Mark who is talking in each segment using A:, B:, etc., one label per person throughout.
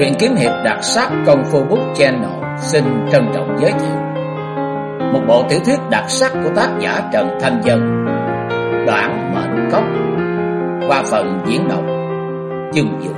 A: Truyện kiếm hiệp đặc sắc Công Phu Book Channel xin trân trọng giới thiệu một bộ tiểu thuyết đặc sắc của tác giả Trần Thanh Dân, Đoạn Mệnh Cốc, qua phần diễn đọc Dương Dương.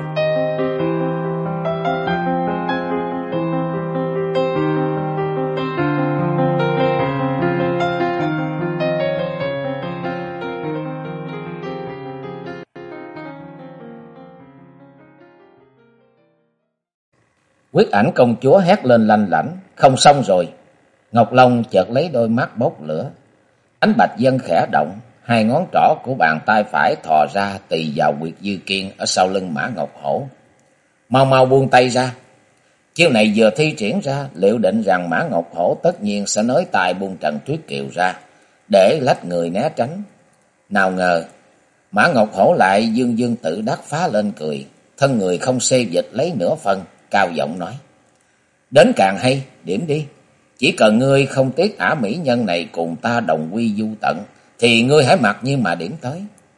A: Quyết Ảnh công chúa hét lên lanh lảnh, không xong rồi. Ngọc Long chợt lấy đôi mắt bốc lửa. Ánh bạch dân khẽ động, hai ngón trỏ của bàn tay phải thò ra tì vào huyệt dư kiên ở sau lưng Mã Ngọc Hổ. Mau mau buông tay ra. Chiêu này vừa thi triển ra, liệu định rằng Mã Ngọc Hổ tất nhiên sẽ nới tay buông Trần Tuyết Kiều ra, để lách người né tránh. Nào ngờ, Mã Ngọc Hổ lại dương dương tự đắc phá lên cười, thân người không xê dịch lấy nửa phân, cao giọng nói: Đến càng hay, điểm đi. Chỉ cần ngươi không tiếc ả mỹ nhân này cùng ta đồng quy du tận, thì ngươi hãy mặc nhiên mà điểm tới.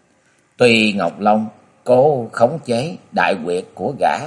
A: Tuy Ngọc Long cố khống chế đại quyệt của gã,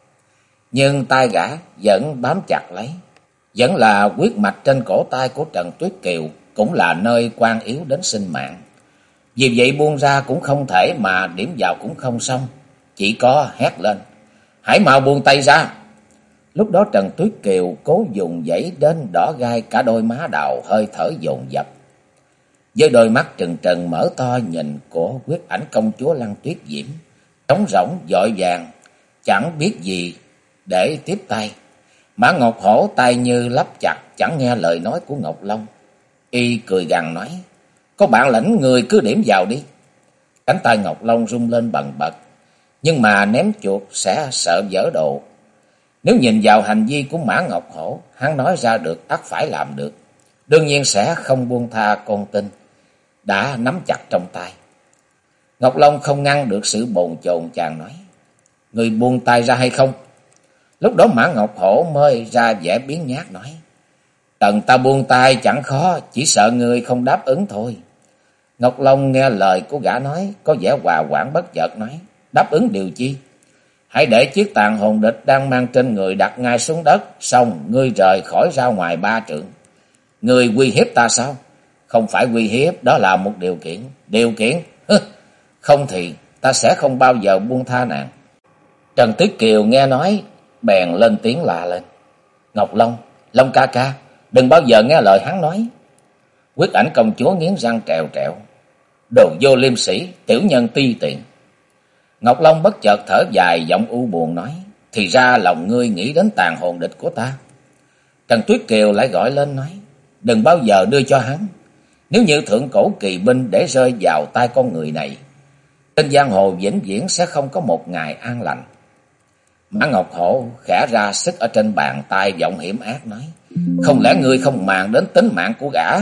A: nhưng tay gã vẫn bám chặt lấy. Vẫn là huyết mạch trên cổ tay của Trần Tuyết Kiều, cũng là nơi quan yếu đến sinh mạng. Vì vậy buông ra cũng không thể, mà điểm vào cũng không xong. Chỉ có hét lên: Hãy mau buông tay ra. Lúc đó Trần Tuyết Kiều cố dùng dãy đến đỏ gai cả đôi má đào, hơi thở dồn dập. Với đôi mắt trừng trừng mở to nhìn của Quyết Ảnh công chúa Lăng Tuyết Diễm, trống rỗng vội vàng, chẳng biết gì để tiếp tay. Mã Ngọc Hổ tay như lắp chặt, chẳng nghe lời nói của Ngọc Long. Y cười gằn nói: Có bản lĩnh người cứ điểm vào đi. Cánh tay Ngọc Long rung lên bần bật, nhưng mà ném chuột sẽ sợ vỡ đồ. Nếu nhìn vào hành vi của Mã Ngọc Hổ, hắn nói ra được ắt phải làm được. Đương nhiên sẽ không buông tha con tin đã nắm chặt trong tay. Ngọc Long không ngăn được sự bồn chồn, chàng nói: Người buông tay ra hay không? Lúc đó Mã Ngọc Hổ mới ra vẻ biếng nhác nói: Cần ta buông tay chẳng khó, chỉ sợ người không đáp ứng thôi. Ngọc Long nghe lời của gã nói, có vẻ hòa hoãn bất chợt nói: Đáp ứng điều chi? Hãy để chiếc tàn hồn địch đang mang trên người đặt ngay xuống đất, xong ngươi rời khỏi ra ngoài 3 trượng. Ngươi uy hiếp ta sao? Không phải uy hiếp, đó là một điều kiện. Điều kiện? Không thì ta sẽ không bao giờ buông tha nàng. Trần Tuyết Kiều nghe nói, bèn lên tiếng la lên: Ngọc Long, Long ca ca, đừng bao giờ nghe lời hắn nói. Quyết Ảnh công chúa nghiến răng trèo trẹo: Đồ vô liêm sĩ, tiểu nhân ti tiện. Ngọc Long bất chợt thở dài, giọng u buồn nói: Thì ra lòng ngươi nghĩ đến tàn hồn địch của ta. Trần Tuyết Kiều lại gọi lên nói: Đừng bao giờ đưa cho hắn. Nếu như thượng cổ kỳ binh để rơi vào tay con người này, trên giang hồ vĩnh viễn sẽ không có một ngày an lành. Mã Ngọc Hổ khẽ ra sức ở trên bàn tay, giọng hiểm ác nói: Không lẽ ngươi không màng đến tính mạng của gã?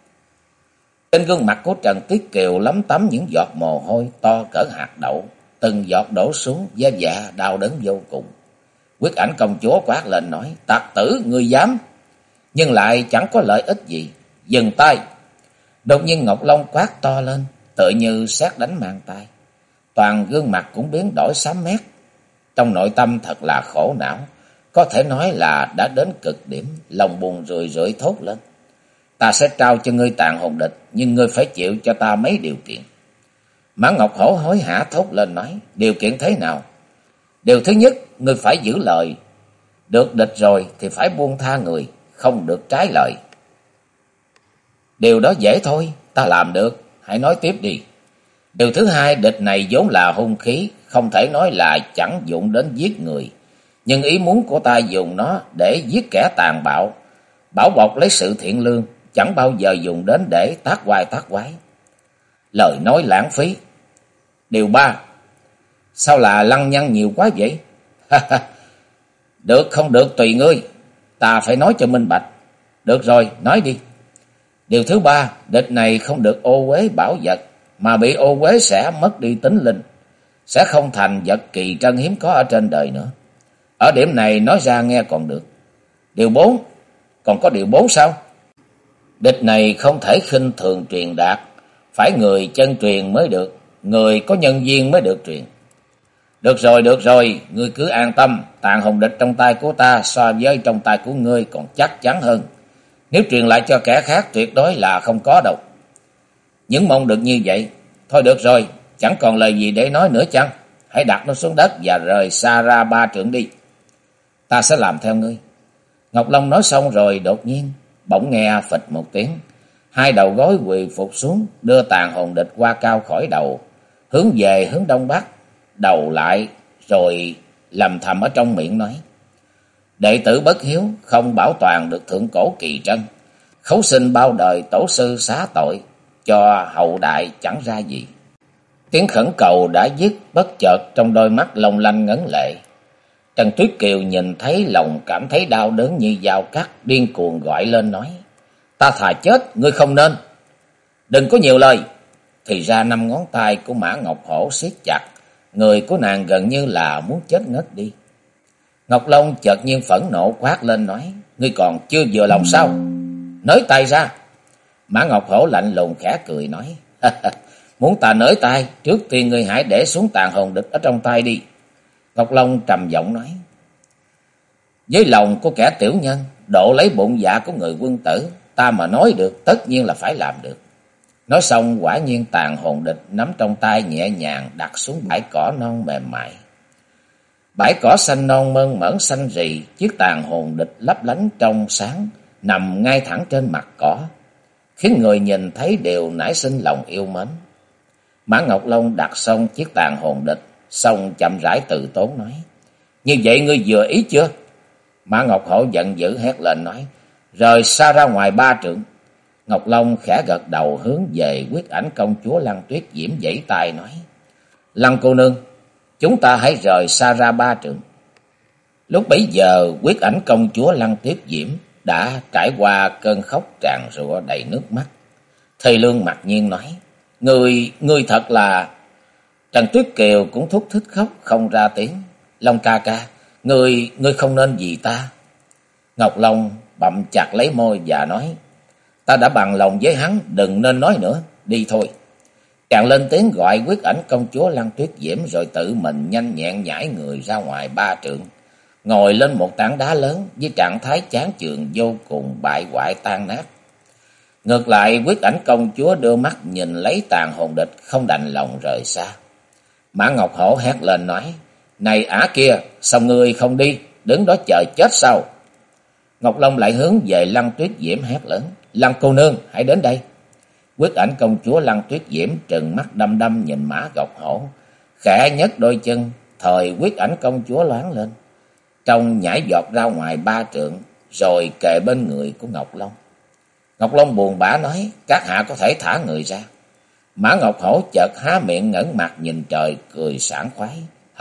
A: Trên gương mặt của Trần Tuyết Kiều lấm tấm những giọt mồ hôi to cỡ hạt đậu, từng giọt đổ xuống, da dạ đau đớn vô cùng. Quyết Ảnh công chúa quát lên nói: Tặc tử, ngươi dám! Nhưng lại chẳng có lợi ích gì. Dừng tay! Đột nhiên Ngọc Long quát to lên, tựa như sét đánh mang tay. Toàn gương mặt cũng biến đổi xám mét. Trong nội tâm thật là khổ não, có thể nói là đã đến cực điểm, lòng buồn rười rượi thốt lên: Ta sẽ trao cho ngươi tàn hồn địch, nhưng ngươi phải chịu cho ta mấy điều kiện. Mã Ngọc Hổ hối hả thốt lên nói: Điều kiện thế nào? Điều thứ nhất, ngươi phải giữ lời. Được địch rồi thì phải buông tha người, không được trái lời. Điều đó dễ thôi, ta làm được, hãy nói tiếp đi. Điều thứ hai, địch này vốn là hung khí, không thể nói là chẳng dụng đến giết người. Nhưng ý muốn của ta dùng nó để giết kẻ tàn bạo, bảo bọc lấy sự thiện lương, chẳng bao giờ dùng đến để tác oai tác quái. Lời nói lãng phí. Điều ba, sao là lăng nhăng nhiều quá vậy? Được không được tùy ngươi, ta phải nói cho minh bạch. Được rồi, nói đi. Điều thứ ba, địch này không được ô uế bảo vật, mà bị ô uế sẽ mất đi tính linh, sẽ không thành vật kỳ trân hiếm có ở trên đời nữa. Ở điểm này nói ra nghe còn được. Điều 4, còn có điều 4 sao? Địch này không thể khinh thường truyền đạt, phải người chân truyền mới được, người có nhân duyên mới được truyền. được rồi, ngươi cứ an tâm, tàn hồn địch trong tay của ta so với trong tay của ngươi còn chắc chắn hơn. Nếu truyền lại cho kẻ khác tuyệt đối là không có đâu. Những mong được như vậy, thôi được rồi, chẳng còn lời gì để nói nữa chăng? Hãy đặt nó xuống đất và rời xa ra 3 trượng đi. Ta sẽ làm theo ngươi. Ngọc Long nói xong rồi đột nhiên, bỗng nghe phịch một tiếng. Hai đầu gối quỳ phục xuống, đưa tàn hồn địch qua cao khỏi đầu, hướng về hướng đông bắc, đầu lại rồi lầm thầm ở trong miệng nói: đệ tử bất hiếu, không bảo toàn được thượng cổ kỳ trân, khấu xin bao đời tổ sư xá tội, cho hậu đại chẳng ra gì. Tiếng khẩn cầu đã dứt, bất chợt trong đôi mắt long lanh ngấn lệ. Trần Tuyết Kiều nhìn thấy lòng cảm thấy đau đớn như dao cắt, điên cuồng gọi lên nói: ta thà chết, ngươi không nên. Đừng có nhiều lời. Thì ra 5 ngón tay của Mã Ngọc Hổ siết chặt, người của nàng gần như là muốn chết ngất đi. Ngọc Long chợt nhiên phẫn nộ quát lên nói: ngươi còn chưa vừa lòng sao? Nới tay ra. Mã Ngọc Hổ lạnh lùng khẽ cười nói: muốn ta nới tay, trước tiên ngươi hãy để xuống tàn hồn địch ở trong tay đi. Ngọc Long trầm giọng nói: với lòng của kẻ tiểu nhân, độ lấy bụng dạ của người quân tử, ta mà nói được tất nhiên là phải làm được. Nói xong quả nhiên tàn hồn địch nắm trong tay nhẹ nhàng đặt xuống bãi cỏ non mềm mại. Bãi cỏ xanh non mơn mởn xanh rì, chiếc tàn hồn địch lấp lánh trong sáng, nằm ngay thẳng trên mặt cỏ, khiến người nhìn thấy đều nảy sinh lòng yêu mến. Mã Ngọc Long đặt xong chiếc tàn hồn địch, xong chậm rãi từ tốn nói: như vậy ngươi vừa ý chưa? Mã Ngọc Hổ giận dữ hét lên nói: rời xa ra ngoài 3 trượng. Ngọc Long khẽ gật đầu hướng về Quyết Ảnh công chúa Lăng Tuyết Diễm vẫy tay nói: Lăng cô nương, chúng ta hãy rời xa ra 3 trượng. Lúc bấy giờ Quyết Ảnh công chúa Lăng Tuyết Diễm đã trải qua cơn khóc tràn rụa đầy nước mắt. Thầy Lương mặc nhiên nói: Ngươi thật là... Trần Tuyết Kiều cũng thúc thích khóc không ra tiếng. Long ca ca, ngươi không nên vì ta. Ngọc Long bậm chặt lấy môi và nói: ta đã bằng lòng với hắn, đừng nên nói nữa, đi thôi. Chàng lên tiếng gọi Quyết Ảnh công chúa Lăng Tuyết Diễm rồi tự mình nhanh nhẹn nhảy người ra ngoài 3 trượng, ngồi lên một tảng đá lớn với trạng thái chán chường vô cùng bại hoại tan nát. Ngược lại Quyết Ảnh công chúa đưa mắt nhìn lấy tàn hồn địch, không đành lòng rời xa. Mã Ngọc Hổ hét lên nói: này ả kia, sao ngươi không đi, đứng đó chờ chết sao? Ngọc Long lại hướng về Lăng Tuyết Diễm hét lớn: Lăng cô nương, hãy đến đây. Quyết Ảnh công chúa Lăng Tuyết Diễm trừng mắt đăm đăm nhìn Mã Ngọc Hổ, khẽ nhấc đôi chân, thời Quyết Ảnh công chúa loáng lên, trong nhảy giọt ra ngoài 3 trượng, rồi kề bên người của Ngọc Long. Ngọc Long buồn bã nói: các hạ có thể thả người ra. Mã Ngọc Hổ chợt há miệng ngẩng mặt nhìn trời, cười sảng khoái: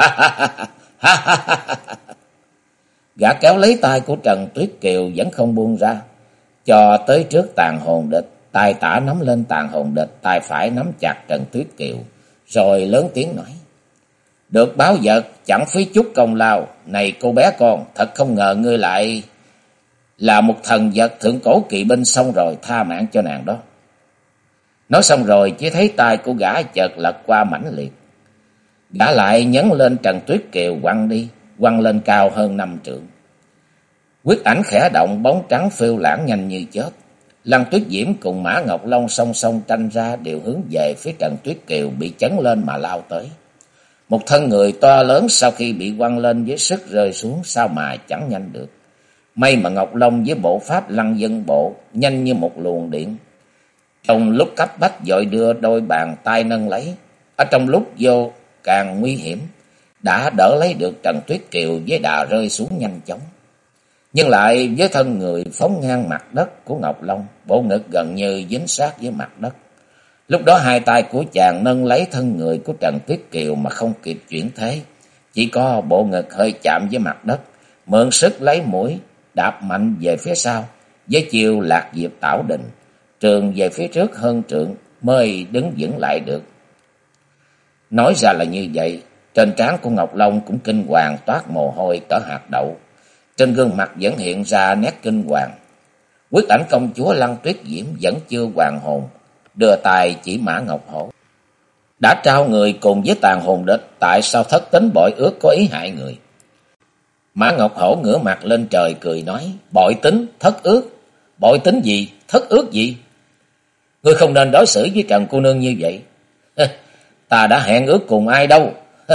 A: Gã kéo lấy tay của Trần Tuyết Kiều vẫn không buông ra, cho tới trước tàn hồn địch, tay tả nắm lên tàn hồn địch, tay phải nắm chặt Trần Tuyết Kiều, rồi lớn tiếng nói: được báo vật chẳng phí chút công lao, này cô bé con, thật không ngờ ngươi lại là một thần vật thượng cổ kỵ binh, xong rồi tha mạng cho nàng đó. Nói xong rồi chỉ thấy tay của gã chợt lật qua mãnh liệt, gã lại nhấn lên Trần Tuyết Kiều quăng đi, quăng lên cao hơn 5 trượng. Quyết Ảnh khẽ động, bóng trắng phiêu lãng nhanh như chớp. Lăng Tuyết Diễm cùng Mã Ngọc Long song song tranh ra, đều hướng về phía Trần Tuyết Kiều bị chấn lên mà lao tới. Một thân người to lớn sau khi bị quăng lên với sức rơi xuống, sao mà chẳng nhanh được. May mà Ngọc Long với bộ pháp Lăng Dân Bộ nhanh như một luồng điện, trong lúc cấp bách vội đưa đôi bàn tay nâng lấy, ở trong lúc vô càng nguy hiểm đã đỡ lấy được Trần Tuyết Kiều với đà rơi xuống nhanh chóng. Nhưng lại với thân người phóng ngang mặt đất của Ngọc Long, bộ ngực gần như dính sát với mặt đất. Lúc đó hai tay của chàng nâng lấy thân người của Trần Tuyết Kiều mà không kịp chuyển thế, chỉ có bộ ngực hơi chạm với mặt đất, mượn sức lấy mũi đạp mạnh về phía sau với chiêu Lạc Diệp Tảo Đình, trường về phía trước hơn trượng mới đứng vững lại được. Nói ra là như vậy, trên trán của Ngọc Long cũng kinh hoàng toát mồ hôi cỡ hạt đậu, trên gương mặt vẫn hiện ra nét kinh hoàng. Quyết Ảnh công chúa Lăng Tuyết Diễm vẫn chưa hoàn hồn, đưa tay chỉ Mã Ngọc Hổ: đã trao người cùng với Tàn Hồn Địch, tại sao thất tính bội ước có ý hại người? Mã Ngọc Hổ ngửa mặt lên trời cười nói, bội tính, thất ước. Bội tính gì, thất ước gì? Ngươi không nên đối xử với Trần cô nương như vậy. Ta đã hẹn ước cùng ai đâu.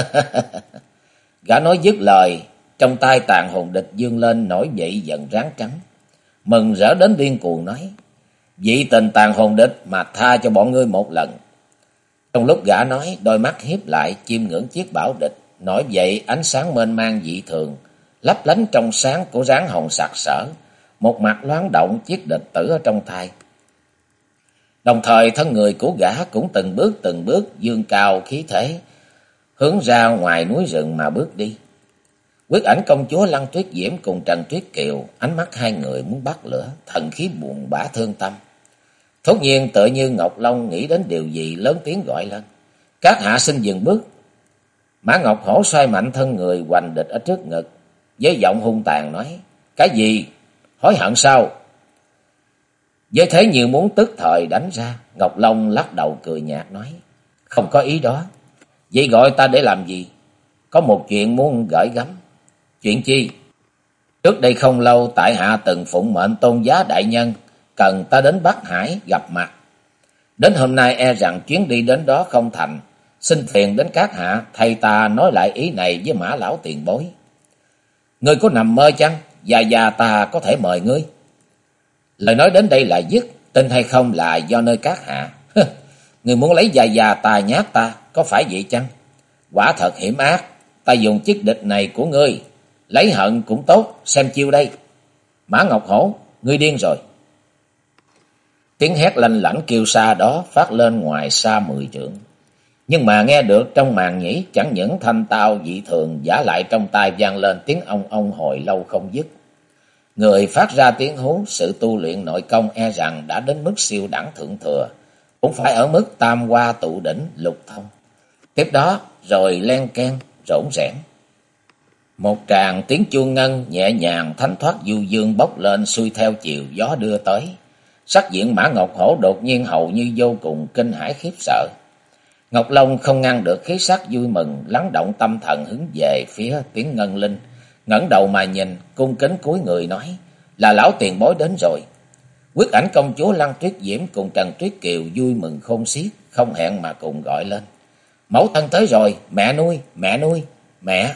A: Gã nói dứt lời, trong tay Tàn Hồn Địch dương lên nổi dậy giận ráng trắng. Mừng rỡ đến điên cuồng nói, vị tình Tàn Hồn Địch mà tha cho bọn ngươi một lần. Trong lúc gã nói, đôi mắt hiếp lại chiêm ngưỡng chiếc bảo địch, nổi dậy ánh sáng mênh mang dị thường, lấp lánh trong sáng của ráng hồng sặc sỡ, một mặt loáng động chiếc địch tử ở trong tay. Đồng thời thân người của gã cũng từng bước dương cao khí thế, hướng ra ngoài núi rừng mà bước đi. Quyết ảnh công chúa Lăng Tuyết Diễm cùng Trần Tuyết Kiều, ánh mắt hai người muốn bắt lửa, thần khí buồn bã thương tâm. Thốt nhiên tựa như Ngọc Long nghĩ đến điều gì, lớn tiếng gọi lên, các hạ xin dừng bước. Mã Ngọc Hổ xoay mạnh thân người hoành địch ở trước ngực, với giọng hung tàn nói, cái gì? Hối hận sao? Với thế như muốn tức thời đánh ra, Ngọc Long lắc đầu cười nhạt nói, không có ý đó. Vậy gọi ta để làm gì? Có một chuyện muốn gửi gắm. Chuyện chi? Trước đây không lâu tại hạ từng phụng mệnh Tôn Giá đại nhân, cần ta đến Bắc Hải gặp mặt. Đến hôm nay e rằng chuyến đi đến đó không thành, xin phiền đến các hạ thay ta nói lại ý này với Mã lão tiền bối. Ngươi có nằm mơ chăng? Già ta có thể mời ngươi. Lời nói đến đây là dứt, tin hay không là do nơi các hạ. Ngươi muốn lấy già ta nhát ta, có phải vậy chăng? Quả thật hiểm ác, ta dùng chiếc địch này của ngươi, lấy hận cũng tốt, xem chiêu đây. Mã Ngọc Hổ, ngươi điên rồi. Tiếng hét lanh lảnh kêu xa đó phát lên ngoài xa 10 trượng. Nhưng mà nghe được trong màn nhĩ chẳng những thanh tao dị thường, giả lại trong tai vang lên tiếng ông hồi lâu không dứt. Người phát ra tiếng hú, sự tu luyện nội công e rằng đã đến mức siêu đẳng thượng thừa, cũng phải ở mức tam hoa tụ đỉnh lục thông. Tiếp đó rồi len keng rỗn rẽn. Một tràng tiếng chuông ngân nhẹ nhàng thanh thoát du dương bốc lên xuôi theo chiều gió đưa tới. Sắc diện Mã Ngọc Hổ đột nhiên hầu như vô cùng kinh hãi khiếp sợ. Ngọc Long không ngăn được khí sắc vui mừng, lắng động tâm thần hướng về phía tiếng ngân linh, ngẩng đầu mà nhìn, cung kính cúi người nói, là lão tiền bối đến rồi. Quyết ảnh công chúa Lăng Tuyết Diễm cùng Trần Tuyết Kiều vui mừng khôn xiết, không hẹn mà cùng gọi lên, mẫu thân tới rồi, mẹ nuôi, mẹ nuôi, mẹ.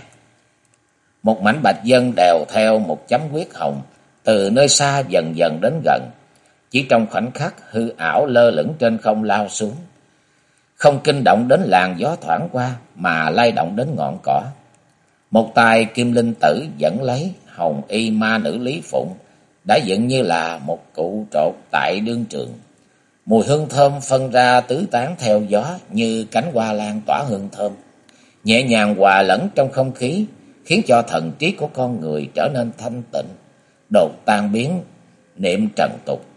A: Một mảnh bạch vân đèo theo một chấm huyết hồng, từ nơi xa dần dần đến gần, chỉ trong khoảnh khắc hư ảo lơ lửng trên không lao xuống, không kinh động đến làn gió thoảng qua mà lay động đến ngọn cỏ. Một tay Kim Linh Tử dẫn lấy hồng y ma nữ Lý Phụng, đã dựng như là một cụ trột tại đương trường. Mùi hương thơm phân ra tứ tán theo gió như cánh hoa lan tỏa hương thơm, nhẹ nhàng hòa lẫn trong không khí, khiến cho thần trí của con người trở nên thanh tịnh, đột tan biến niệm trần tục.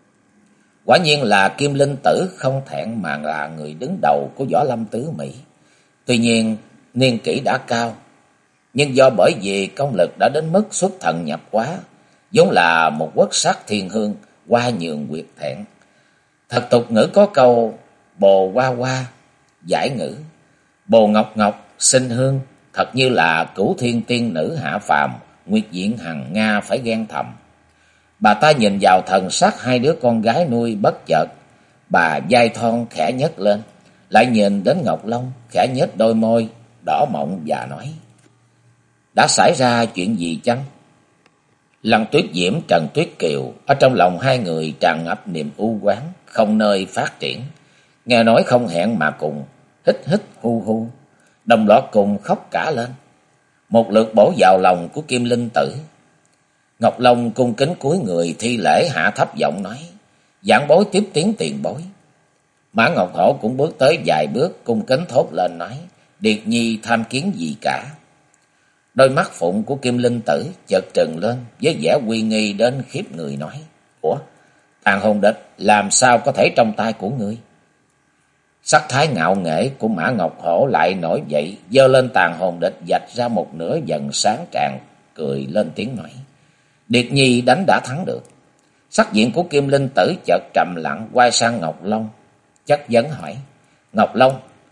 A: Quả nhiên là Kim Linh Tử không thẹn mà là người đứng đầu của võ lâm tứ Mỹ. Tuy nhiên niên kỷ đã cao, nhưng do bởi vì công lực đã đến mức xuất thần nhập hóa, vốn là một quốc sắc thiên hương, hoa nhường quyệt thẹn. Thật tục ngữ có câu bồ hoa hoa giải ngữ, bồ ngọc ngọc sinh hương, thật như là cửu thiên tiên nữ hạ phàm, Nguyệt Diện Hằng Nga phải ghen thầm. Bà ta nhìn vào thần sắc hai đứa con gái nuôi bất chợt, bà vai thon khẽ nhấc lên, lại nhìn đến Ngọc Long khẽ nhếch đôi môi đỏ mọng và nói, đã xảy ra chuyện gì chăng? Lăng Tuyết Diễm, Trần Tuyết Kiều ở trong lòng hai người tràn ngập niềm u oán không nơi phát triển, nghe nói không hẹn mà cùng hít hít hu hu, đồng loạt cùng khóc cả lên, một lượt bổ vào lòng của Kim Linh Tử. Ngọc Long cung kính cúi người thi lễ, hạ thấp giọng nói, vãn bối tiếp tiến tiền bối. Mã Ngọc Hổ cũng bước tới vài bước, cung kính thốt lên nói, Điệt Nhi tham kiến gì cả. Đôi mắt phụng của Kim Linh Tử chợt trừng lên với vẻ uy nghi đến khiếp người, nói, ủa, Tàn Hồn Địch làm sao có thể trong tay của ngươi? Sắc thái ngạo nghễ của Mã Ngọc Hổ lại nổi dậy, giơ lên Tàn Hồn Địch vạch ra một nửa dần sáng tràn, cười lên tiếng nói, Điệt Nhi đánh đã thắng được. Sắc diện của Kim Linh Tử chợt trầm lặng, quay sang Ngọc Long chất vấn hỏi, Ngọc Long,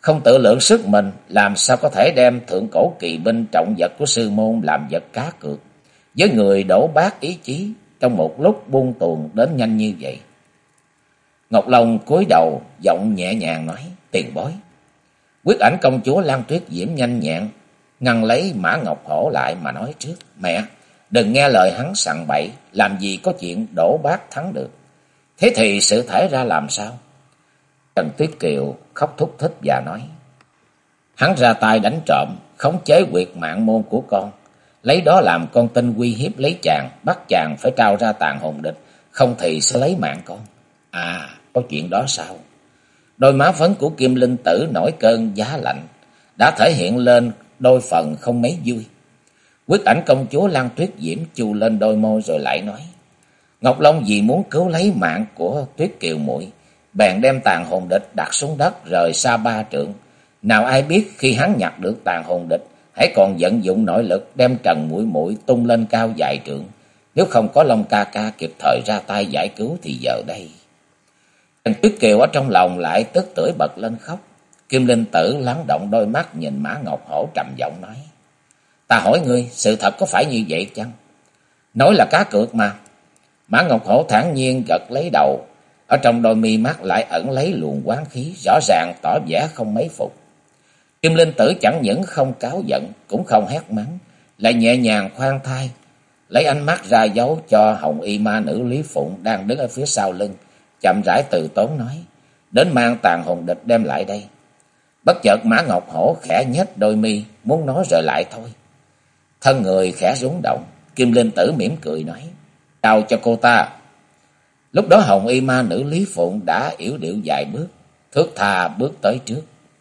A: không tự lượng sức mình, làm sao có thể đem thượng cổ kỳ binh trọng vật của sư môn làm vật cá cược với người đổ bát ý chí trong một lúc buông tuồng đến nhanh như vậy. Ngọc Long cúi đầu, giọng nhẹ nhàng nói: "Tiền bối." Quyết Ảnh công chúa Lan Tuyết Diễm nhanh nhẹn ngăn lấy Mã Ngọc Hổ lại mà nói trước: "Mẹ, đừng nghe lời hắn sằng bậy, làm gì có chuyện đổ bát thắng được. Thế thì sự thể ra làm sao?" Trần Tuyết Kiều khóc thúc thích và nói: "Hắn ra tay đánh trộm, khống chế quyệt mạng môn của con, lấy đó làm con tin uy hiếp lấy chàng, bắt chàng phải trao ra tàn hồn địch, không thì sẽ lấy mạng con." "À, có chuyện đó sao?" Đôi má phấn của Kim Linh Tử nổi cơn giá lạnh, đã thể hiện lên đôi phần không mấy vui. Quyết Ảnh công chúa Lan Tuyết Diễm chu lên đôi môi rồi lại nói: "Ngọc Long vì muốn cứu lấy mạng của Tuyết Kiều muội, bèn đem tàn hồn địch đặt xuống đất rời xa 3 trượng. Nào ai biết khi hắn nhặt được tàn hồn địch, hãy còn vận dụng nội lực đem Trần muội muội tung lên cao vài trượng. Nếu không có Long ca ca kịp thời ra tay giải cứu thì giờ đây..." Trần Tuyết Kiều ở trong lòng lại tức tưởi bật lên khóc. Kim Linh Tử lắng động đôi mắt nhìn Mã Ngọc Hổ trầm giọng nói: "Ta hỏi ngươi, sự thật có phải như vậy chăng?" "Nói là cá cược mà." Mã Ngọc Hổ thản nhiên gật lấy đầu, ở trong đôi mi mắt lại ẩn lấy luồng oán khí, rõ ràng tỏ vẻ không mấy phục. Kim Linh Tử chẳng những không cáu giận, cũng không hét mắng, lại nhẹ nhàng khoan thai, lấy ánh mắt ra dấu cho hồng y ma nữ Lý Phụng đang đứng ở phía sau lưng, chậm rãi từ tốn nói: "Đến mang tàn hồn địch đem lại đây." Bất chợt Mã Ngọc Hổ khẽ nhếch đôi mi, muốn nói rồi lại thôi. Thân người khẽ rung động, Kim Linh Tử mỉm cười nói: "Chào cho cô ta." Lúc đó hồng y ma nữ Lý Phụng đã yểu điệu vài bước, thướt tha bước tới trước,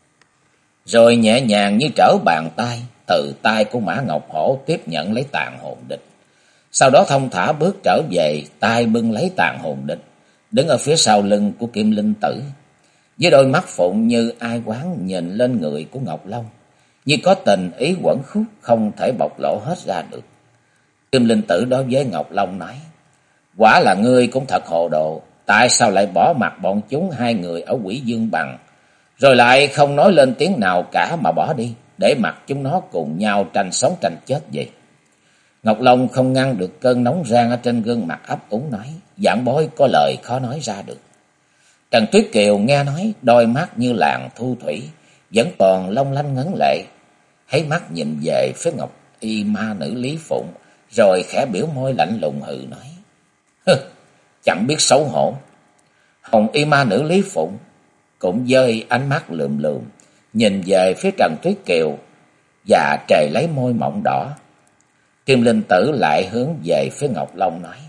A: rồi nhẹ nhàng như trở bàn tay từ tay của Mã Ngọc Hổ tiếp nhận lấy tàn hồn địch. Sau đó thông thả bước trở về, tay bưng lấy tàn hồn địch, đứng ở phía sau lưng của Kim Linh Tử, với đôi mắt phụng như ai oán nhìn lên người của Ngọc Long, như có tình ý uẩn khúc không thể bộc lộ hết ra được. Kim Linh Tử đối với Ngọc Long nói: "Quả là ngươi cũng thật hồ đồ, tại sao lại bỏ mặc bọn chúng hai người ở Quỷ Dương Bằng, rồi lại không nói lên tiếng nào cả mà bỏ đi, để mặc chúng nó cùng nhau tranh sống tranh chết vậy?" Ngọc Long không ngăn được cơn nóng rang ở trên gương mặt ấp úng nói: "Vạn bối có lời khó nói ra được." Trần Tuyết Kiều nghe nói, đôi mắt như làn thu thủy, vẫn còn long lanh ngấn lệ, thấy mắt nhìn về phía Ngọc y ma nữ Lý Phụng, rồi khẽ biểu môi lạnh lùng hừ nói: "Hừ, chẳng biết xấu hổ." Hồng y ma nữ Lý Phụng cũng giơ ánh mắt lườm lườm, nhìn về phía Trần Tuyết Kiều và trề lấy môi mọng đỏ. Kim Linh Tử lại hướng về phía Ngọc Long nói: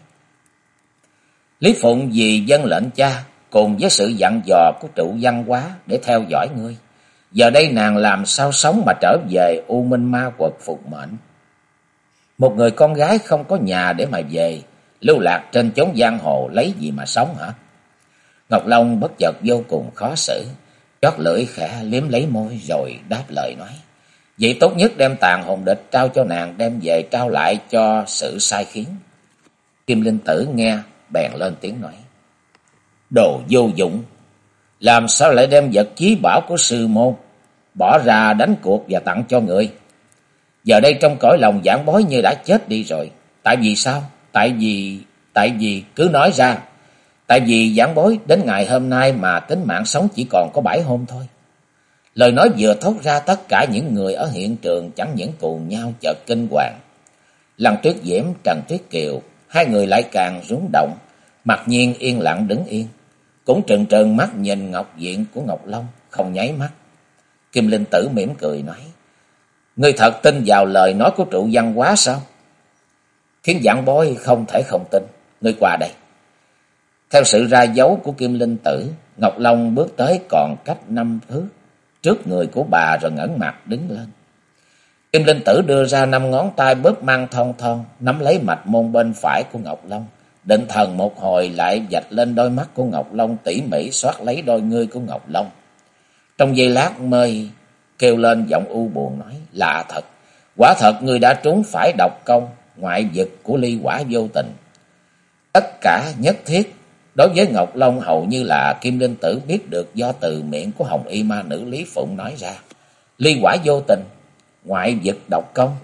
A: "Lý Phụng vì dân lệnh cha, cùng với sự dặn dò của trụ văn hóa để theo dõi ngươi, giờ đây nàng làm sao sống mà trở về U Minh Ma Quật phục mệnh. Một người con gái không có nhà để mà về, lưu lạc trên chốn giang hồ lấy gì mà sống hả?" Ngọc Long bất chợt vô cùng khó xử, chót lưỡi khẽ liếm lấy môi rồi đáp lời nói: "Vậy tốt nhất đem tàn hồn địch trao cho nàng đem về trao lại cho sự sai khiến." Kim Linh Tử nghe bèn lên tiếng nói: "Đồ vô dụng, làm sao lại đem vật chí bảo của sư môn bỏ ra đánh cuộc và tặng cho người? Giờ đây trong cõi lòng vãn bối như đã chết đi rồi. Tại vì sao? Tại vì cứ nói ra. Tại vì vãn bối đến ngày hôm nay mà tính mạng sống chỉ còn có 7 hôm thôi." Lời nói vừa thốt ra, tất cả những người ở hiện trường chẳng những cùng nhau chợt kinh hoàng. Lăng Tuyết Diễm, Trần Tuyết Kiều, hai người lại càng rúng động, mặc nhiên yên lặng đứng yên, cũng trừng trừng mắt nhìn ngọc diện của Ngọc Long, không nháy mắt. Kim Linh Tử mỉm cười nói: "Ngươi thật tin vào lời nói của trụ văn hóa sao?" Khiến vãn bối không thể không tin. Ngươi qua đây." Theo sự ra dấu của Kim Linh Tử, Ngọc Long bước tới còn cách 5 thước trước người của bà rồi ngẩng mặt đứng lên. Kim Linh Tử đưa ra 5 ngón tay bóp mang thon thon, nắm lấy mạch môn bên phải của Ngọc Long, định thần một hồi lại vạch lên đôi mắt của Ngọc Long, tỉ mỉ soát lấy đôi ngươi của Ngọc Long. Trong giây lát mới kêu lên giọng u buồn nói: "Lạ thật, quả thật ngươi đã trúng phải độc công ngoại vực của ly quả vô tình. Tất cả nhất thiết Đối với Ngọc Long hầu như là Kim Linh Tử biết được do từ miệng của Hồng Y ma nữ Lý Phụng nói ra. Ly quả vô tình, ngoại vực độc công.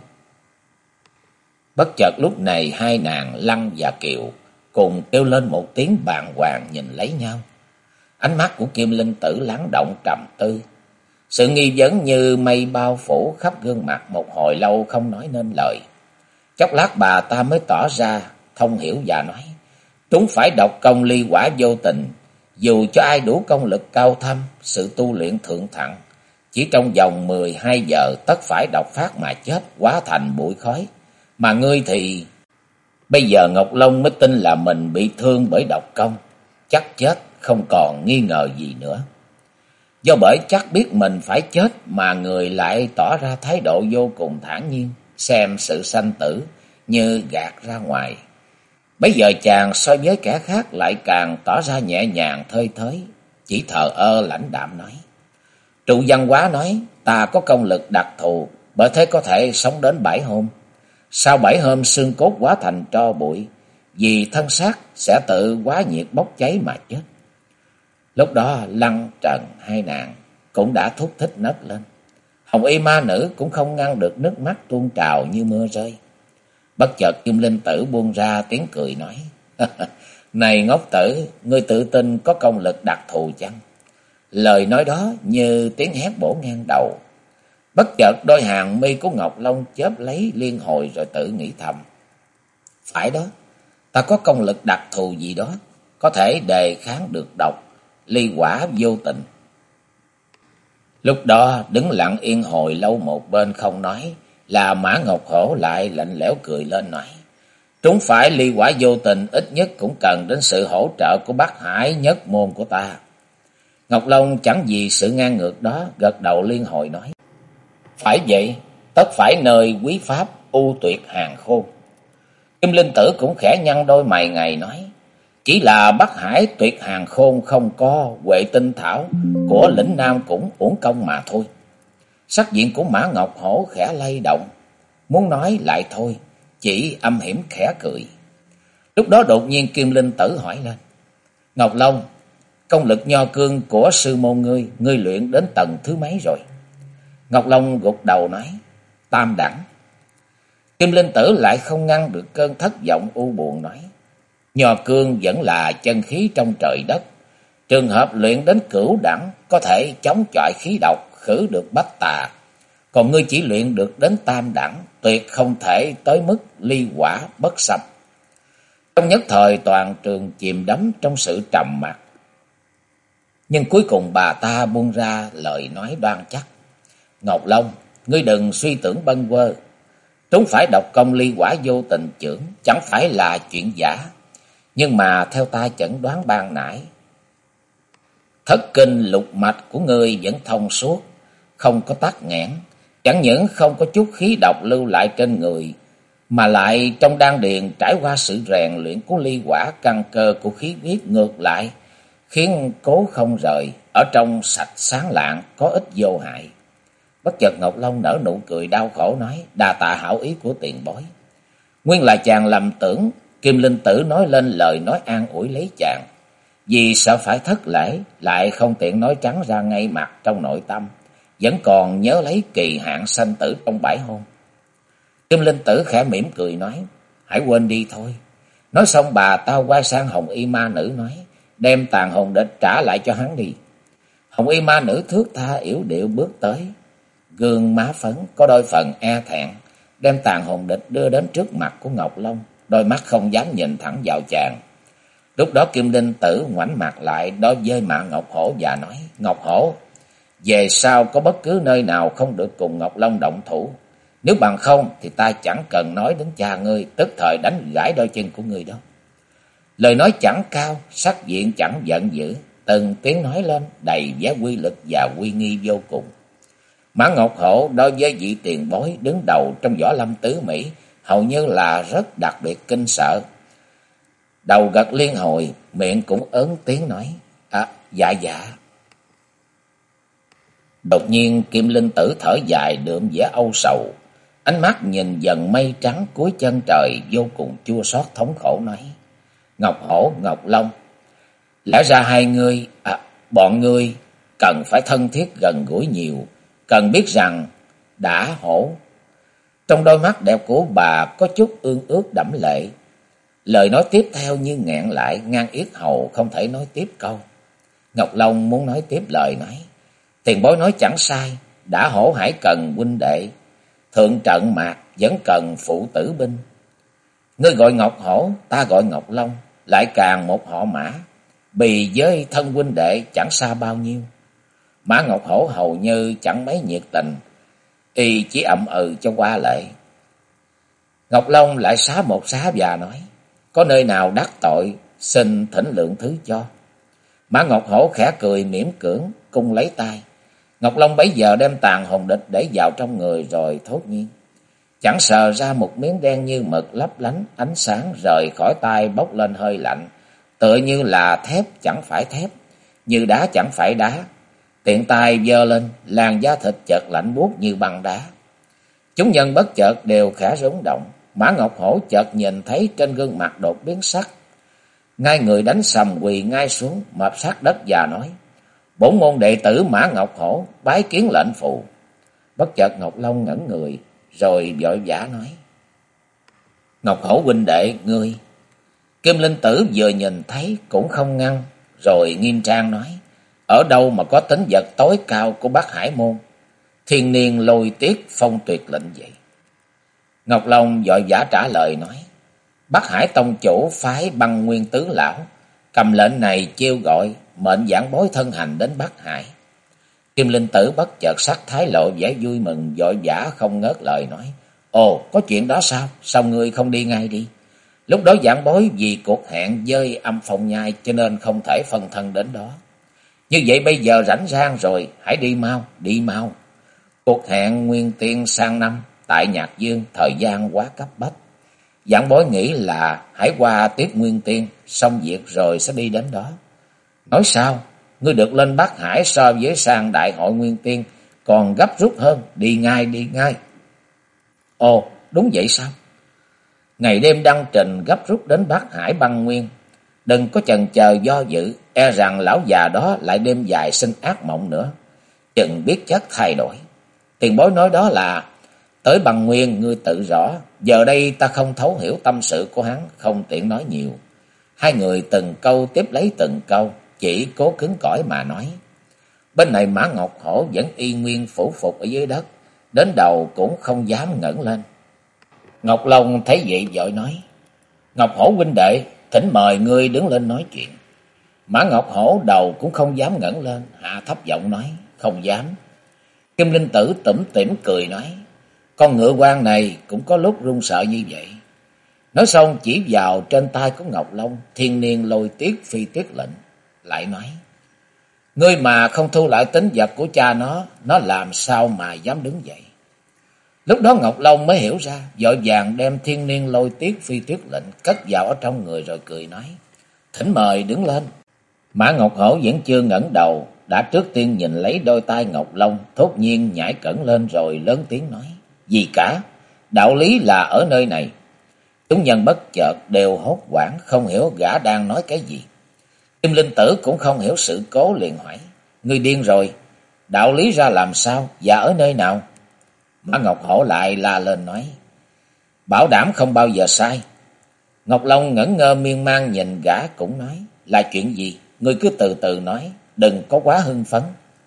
A: Bất chợt lúc này hai nàng Lăng và Kiều cùng kêu lên một tiếng bàng hoàng nhìn lấy nhau. Ánh mắt của Kim Linh Tử lắng động trầm tư. Sự nghi vấn như mây bao phủ khắp gương mặt, một hồi lâu không nói nên lời. Chốc lát bà ta mới tỏ ra thông hiểu và nói: Trúng phải độc công ly quả vô tình, dù cho ai đủ công lực cao thâm, sự tu luyện thượng thặng, chỉ trong vòng 12 giờ tất phải độc phát mà chết, hóa thành bụi khói. Mà ngươi thì... Bây giờ Ngọc Long mới tin là mình bị thương bởi độc công, chắc chết không còn nghi ngờ gì nữa. Do bởi chắc biết mình phải chết mà người lại tỏ ra thái độ vô cùng thản nhiên, xem sự sanh tử như gạt ra ngoài. Bây giờ chàng so với kẻ khác lại càng tỏ ra nhẹ nhàng thơi thới, chỉ thờ ơ lãnh đạm nói: Trụ Văn Hóa nói ta có công lực đặc thù, bởi thế có thể sống đến 7 hôm. Sau 7 hôm xương cốt hóa thành tro bụi, vì thân xác sẽ tự hóa nhiệt bốc cháy mà chết. Lúc đó Lăng Trần hai nàng cũng đã thúc thích nấc lên. Hồng Y ma nữ cũng không ngăn được nước mắt tuôn trào như mưa rơi. Bất chợt Kim Linh Tử buông ra tiếng cười nói: Này ngốc tử, ngươi tự tin có công lực đặc thù chăng? Lời nói đó như tiếng hét bổ ngang đầu. Bất chợt đôi hàng mi của Ngọc Long chớp lấy liên hồi rồi tự nghĩ thầm: Phải đó, ta có công lực đặc thù gì đó, có thể đề kháng được độc, ly quả vô tình. Lúc đó đứng lặng yên hồi lâu một bên không nói, là Mã Ngọc Hổ lại lạnh lẽo cười lên nói: Trúng phải ly quả vô tình, ít nhất cũng cần đến sự hỗ trợ của Bắc Hải nhất môn của ta. Ngọc Long chẳng vì sự ngang ngược đó, gật đầu liên hồi nói: Phải vậy, tất phải nơi quý pháp ưu tuyệt hàng khôn. Kim Linh Tử cũng khẽ nhăn đôi mày ngày nói: Chỉ là Bắc Hải tuyệt hàng khôn không có, Huệ Tinh Thảo của lĩnh Nam cũng uổng công mà thôi. Sắc diện của Mã Ngọc Hổ khẽ lay động, muốn nói lại thôi, chỉ âm hiểm khẽ cười. Lúc đó đột nhiên Kim Linh Tử hỏi lên: Ngọc Long, công lực nho cương của sư môn ngươi luyện đến tầng thứ mấy rồi? Ngọc Long gục đầu nói: Tam đẳng. Kim Linh Tử lại không ngăn được cơn thất vọng u buồn nói: Nho cương vẫn là chân khí trong trời đất, trường hợp luyện đến cửu đẳng có thể chống chọi khí độc, khử được bách tà. Còn ngươi chỉ luyện được đến tam đẳng, tuyệt không thể tới mức ly quả bất xâm. Trong nhất thời toàn trường chìm đắm trong sự trầm mặc. Nhưng cuối cùng bà ta buông ra lời nói đoan chắc: Ngọc Long, ngươi đừng suy tưởng bâng quơ. Trúng phải độc công ly quả vô tình chưởng chẳng phải là chuyện giả. Nhưng mà theo ta chẩn đoán ban nãy, thất kinh lục mạch của ngươi vẫn thông suốt, không có tắc nghẽn. Chẳng những không có chút khí độc lưu lại trên người, mà lại trong đan điền trải qua sự rèn luyện của ly quả, căn cơ của khí huyết ngược lại, khiến cố không rời, ở trong sạch sáng lạng, có ích vô hại. Bất chợt Ngọc Long nở nụ cười đau khổ nói: Đa tạ hảo ý của tiền bối. Nguyên là chàng lầm tưởng. Kim Linh Tử nói lên lời nói an ủi lấy chàng, vì sợ phải thất lễ, lại không tiện nói trắng ra ngay mặt trong nội tâm, vẫn còn nhớ lấy kỳ hạn sanh tử trong 7 hôm. Kim Linh Tử khẽ mỉm cười nói: Hãy quên đi thôi. Nói xong bà ta quay sang Hồng Y ma nữ nói: Đem tàn hồn địch trả lại cho hắn đi. Hồng Y ma nữ thước tha yểu điệu bước tới, gương má phấn có đôi phần e thẹn, đem tàn hồn địch đưa đến trước mặt của Ngọc Long, đôi mắt không dám nhìn thẳng vào chàng. Lúc đó Kim Linh Tử ngoảnh mặt lại đối với Mã Ngọc Hổ và nói: Ngọc Hổ, về sau có bất cứ nơi nào không được cùng Ngọc Long động thủ. Nếu bằng không thì ta chẳng cần nói đến cha ngươi, tức thời đánh gãy đôi chân của ngươi đâu. Lời nói chẳng cao, sắc diện chẳng giận dữ, từng tiếng nói lên đầy vẻ quy lực và uy nghi vô cùng. Mã Ngọc Hổ đối với vị tiền bối đứng đầu trong võ lâm tứ Mỹ hầu như là rất đặc biệt kinh sợ. Đầu gật liên hồi, miệng cũng ớn tiếng nói: Dạ dạ. Đột nhiên Kim Linh Tử thở dài đượm vẻ âu sầu, ánh mắt nhìn dần mây trắng cuối chân trời vô cùng chua xót thống khổ nói: Ngọc Hổ, Ngọc Long, Lẽ ra bọn ngươi cần phải thân thiết gần gũi nhiều, cần biết rằng đã hổ. Trong đôi mắt đẹp của bà có chút ương ước đẫm lệ. Lời nói tiếp theo như nghẹn lại, ngang yết hầu không thể nói tiếp câu. Ngọc Long muốn nói tiếp lời nói. Tiền bối nói chẳng sai, đã hổ hãy cần huynh đệ, thượng trận mạc vẫn cần phụ tử binh. Ngươi gọi Ngọc Hổ, ta gọi Ngọc Long, lại càng một họ Mã, bì với thân huynh đệ chẳng xa bao nhiêu. Mã Ngọc Hổ hầu như chẳng mấy nhiệt tình, y chỉ ậm ừ cho qua lệ. Ngọc Long lại xá một xá và nói, có nơi nào đắc tội, xin thỉnh lượng thứ cho. Mã Ngọc Hổ khẽ cười mỉm cưỡng, cung lấy tay. Ngọc Long bấy giờ đem tàn hồn địch để vào trong người rồi thốt nhiên. Chẳng sờ ra một miếng đen như mực lấp lánh ánh sáng rời khỏi tay bốc lên hơi lạnh, tựa như là thép chẳng phải thép, như đá chẳng phải đá. Tiện tay giơ lên, làn da thịt chợt lạnh buốt như băng đá. Chúng nhân bất chợt đều khẽ rúng động. Mã Ngọc Hổ chợt nhìn thấy trên gương mặt đột biến sắc. Ngay người đánh sầm quỳ ngay xuống, mập sát đất và nói, bổn môn đệ tử Mã Ngọc Hổ bái kiến lệnh phù. Bất chợt Ngọc Long ngẩn người, rồi vội vã nói, Ngọc Hổ huynh đệ, ngươi. Kim Linh Tử vừa nhìn thấy cũng không ngăn, rồi nghiêm trang nói, ở đâu mà có tính vật tối cao của Bắc Hải môn, thiên niên lôi tiết phong tuyệt lệnh vậy? Ngọc Long vội vã trả lời nói, Bắc Hải tông chủ phái Băng Nguyên tướng lão cầm lệnh này chiêu gọi mệnh giảng bối thân hành đến Bắc Hải. Kim Linh Tử bất chợt sắc thái lộ vẻ vui mừng, vội vã không ngớt lời nói, ồ, có chuyện đó sao? Sao ngươi không đi ngay đi? Lúc đó giảng bối vì cuộc hẹn với Âm Phong Nhai cho nên không thể phân thân đến đó. Như vậy bây giờ rảnh rang rồi, hãy đi mau, đi mau. Cuộc hẹn nguyên tiên sang năm tại Nhạc Dương, thời gian quá cấp bách. Giảng bối nghĩ là hãy qua tiếp nguyên tiên, xong việc rồi sẽ đi đến đó. Nói sao? Ngươi được lên Bắc Hải so với sang đại hội nguyên tiên còn gấp rút hơn, đi ngay, đi ngay. Ồ, đúng vậy sao? Ngày đêm đăng trình gấp rút đến Bắc Hải Băng Nguyên, đừng có chần chờ do dự, e rằng lão già đó lại đêm dài sinh ác mộng nữa, chừng biết chất thay đổi. Tiền bối nói đó là tới Băng Nguyên, ngươi tự rõ. Giờ đây ta không thấu hiểu tâm sự của hắn, không tiện nói nhiều. Hai người từng câu tiếp lấy từng câu, chỉ cố cứng cỏi mà nói. Bên này Mã Ngọc Hổ vẫn y nguyên phủ phục ở dưới đất, đến đầu cũng không dám ngẩng lên. Ngọc Long thấy vậy vội nói, Ngọc Hổ huynh đệ, thỉnh mời ngươi đứng lên nói chuyện. Mã Ngọc Hổ đầu cũng không dám ngẩng lên, hạ thấp giọng nói, không dám. Kim Linh Tử tủm tỉm cười nói, con ngựa quan này cũng có lúc run sợ như vậy. Nói xong chỉ vào trên tay của Ngọc Long, thiên niên lôi tiết phi tiết lệnh, lại nói, ngươi mà không thu lại tính vật của cha nó làm sao mà dám đứng dậy. Lúc đó Ngọc Long mới hiểu ra, vội vàng đem thiên niên lôi tiết phi tiết lệnh cất vào ở trong người rồi cười nói, thỉnh mời đứng lên. Mã Ngọc Hổ vẫn chưa ngẩng đầu, đã trước tiên nhìn lấy đôi tay Ngọc Long, thốt nhiên nhảy cẩn lên rồi lớn tiếng nói, gì cả, đạo lý là ở nơi này. Chúng nhân bất chợt đều hốt hoảng, không hiểu gã đang nói cái gì. Kim Linh Tử cũng không hiểu sự cố, liền hỏi, ngươi điên rồi, đạo lý ra làm sao và ở nơi nào? Mã Ngọc Hổ lại la lên nói, bảo đảm không bao giờ sai. Ngọc Long ngẩn ngơ miên man nhìn gã cũng nói, là chuyện gì? Ngươi cứ từ từ nói, đừng có quá hưng phấn.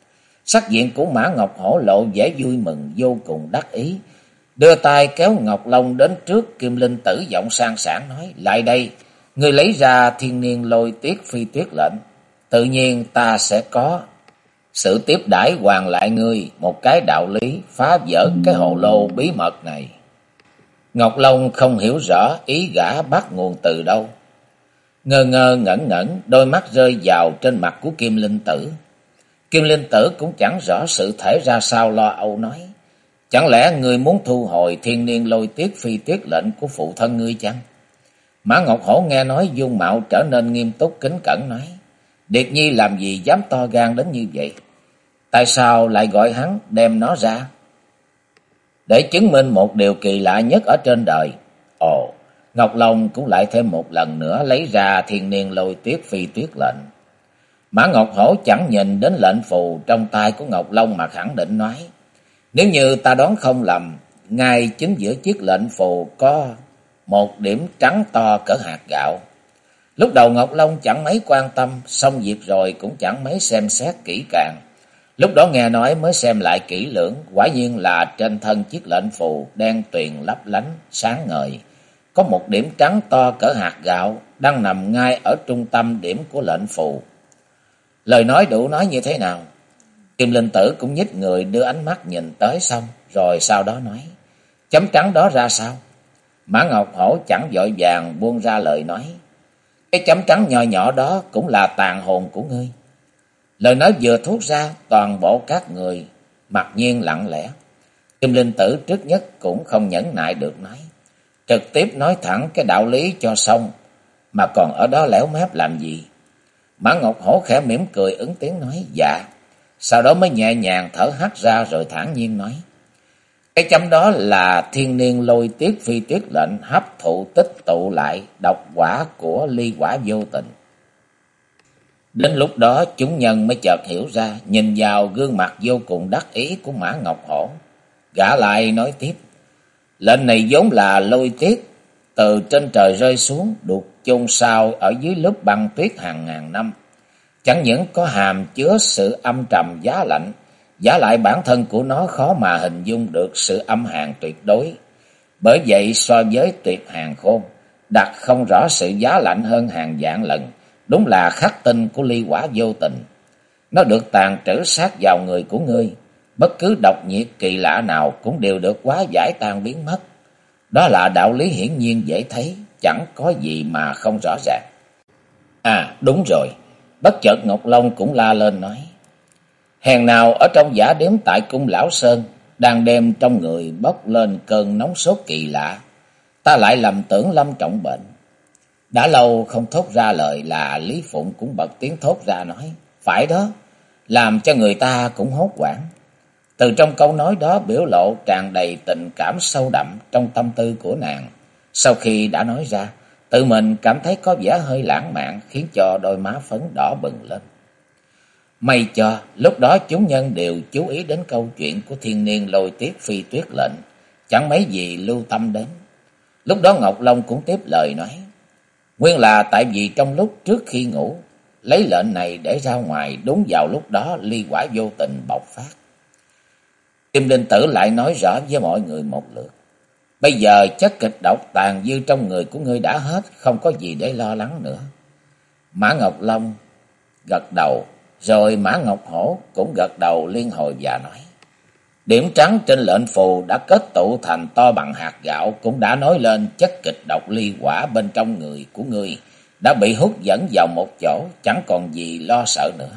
A: Sắc diện của Mã Ngọc Hổ lộ vẻ vui mừng vô cùng đắc ý, đưa tay kéo Ngọc Long đến trước Kim Linh Tử, giọng sang sảng nói, lại đây, ngươi lấy ra thiên niên lôi tiết phi tuyết lệnh, tự nhiên ta sẽ có sự tiếp đãi hoàn lại ngươi một cái đạo lý, phá vỡ cái hồ lô bí mật này. Ngọc Long không hiểu rõ ý gã bắt nguồn từ đâu, ngơ ngơ ngẩn ngẩn, đôi mắt rơi vào trên mặt của Kim Linh Tử. Kim Linh Tử cũng chẳng rõ sự thể ra sao, lo âu nói, chẳng lẽ ngươi muốn thu hồi thiên niên lôi tiết phi tuyết lệnh của phụ thân ngươi chăng? Mã Ngọc Hổ nghe nói dung mạo trở nên nghiêm túc kính cẩn nói, Điệt Nhi làm gì dám to gan đến như vậy? Tại sao lại gọi hắn đem nó ra? Để chứng minh một điều kỳ lạ nhất ở trên đời. Ồ, Ngọc Long cũng lại thêm một lần nữa lấy ra thiên niên lôi tiết phi tuyết lệnh, Mã Ngọc Hổ chẳng nhìn đến lệnh phù trong tay của Ngọc Long mà khẳng định nói: nếu như ta đoán không lầm, ngay chính giữa chiếc lệnh phù có một điểm trắng to cỡ hạt gạo. Lúc đầu Ngọc Long chẳng mấy quan tâm, xong việc rồi cũng chẳng mấy xem xét kỹ càng. Lúc đó nghe nói mới xem lại kỹ lưỡng, quả nhiên là trên thân chiếc lệnh phù đen tuyền lấp lánh, sáng ngời. Có một điểm trắng to cỡ hạt gạo đang nằm ngay ở trung tâm điểm của lệnh phù. Lời nói đủ nói như thế nào? Kim Linh Tử cũng nhích người đưa ánh mắt nhìn tới xong, rồi sau đó nói: chấm trắng đó ra sao? Mã Ngọc Hổ chẳng vội vàng buông ra lời nói: cái chấm trắng nhỏ nhỏ đó cũng là tàn hồn của ngươi. Lời nói vừa thốt ra, toàn bộ các người mặc nhiên lặng lẽ. Kim Linh Tử trước nhất cũng không nhẫn nại được nói: trực tiếp nói thẳng cái đạo lý cho xong, mà còn ở đó lẻo mép làm gì? Mã Ngọc Hổ khẽ mỉm cười ứng tiếng nói: dạ. Sau đó mới nhẹ nhàng thở hắt ra rồi thản nhiên nói: cái chấm đó là thiên niên lôi tiết phi tuyết lệnh hấp thụ tích tụ lại độc quả của ly quả vô tình. Đến lúc đó chúng nhân mới chợt hiểu ra, nhìn vào gương mặt vô cùng đắc ý của Mã Ngọc Hổ. Gã lại nói tiếp: lệnh này vốn là lôi tiết từ trên trời rơi xuống, đục chôn sao ở dưới lớp băng tuyết hàng ngàn năm. Chẳng những có hàm chứa sự âm trầm giá lạnh, giả lại bản thân của nó khó mà hình dung được sự âm hàn tuyệt đối. Bởi vậy so với tuyệt hàn khôn, đặt không rõ sự giá lạnh hơn hàng vạn lần, đúng là khắc tinh của ly quả vô tình. Nó được tàn trữ sát vào người của ngươi, bất cứ độc nhiệt kỳ lạ nào cũng đều được hóa giải tan biến mất. Đó là đạo lý hiển nhiên dễ thấy, chẳng có gì mà không rõ ràng. À đúng rồi, bất chợt Ngọc Long cũng la lên nói: hèn nào ở trong giả điếm tại cung Lão Sơn, đang đêm trong người bốc lên cơn nóng sốt kỳ lạ, ta lại lầm tưởng Lâm trọng bệnh. Đã lâu không thốt ra lời là Lý Phụng cũng bật tiếng thốt ra nói: phải đó, làm cho người ta cũng hốt hoảng. Từ trong câu nói đó biểu lộ tràn đầy tình cảm sâu đậm trong tâm tư của nàng. Sau khi đã nói ra, tự mình cảm thấy có vẻ hơi lãng mạn, khiến cho đôi má phấn đỏ bừng lên. May cho lúc đó chúng nhân đều chú ý đến câu chuyện của thiên niên lôi tiết phi tuyết lệnh, chẳng mấy gì lưu tâm đến. Lúc đó Ngọc Long cũng tiếp lời nói: nguyên là tại vì trong lúc trước khi ngủ, lấy lệnh này để ra ngoài, đúng vào lúc đó ly quả vô tình bộc phát. Kim Linh Tử lại nói rõ với mọi người một lượt: bây giờ chất kịch độc tàn dư trong người của ngươi đã hết, không có gì để lo lắng nữa. Mã Ngọc Long gật đầu, rồi Mã Ngọc Hổ cũng gật đầu liên hồi và nói: điểm trắng trên lệnh phù đã kết tụ thành to bằng hạt gạo, cũng đã nói lên chất kịch độc ly quả bên trong người của ngươi đã bị hút dẫn vào một chỗ, chẳng còn gì lo sợ nữa.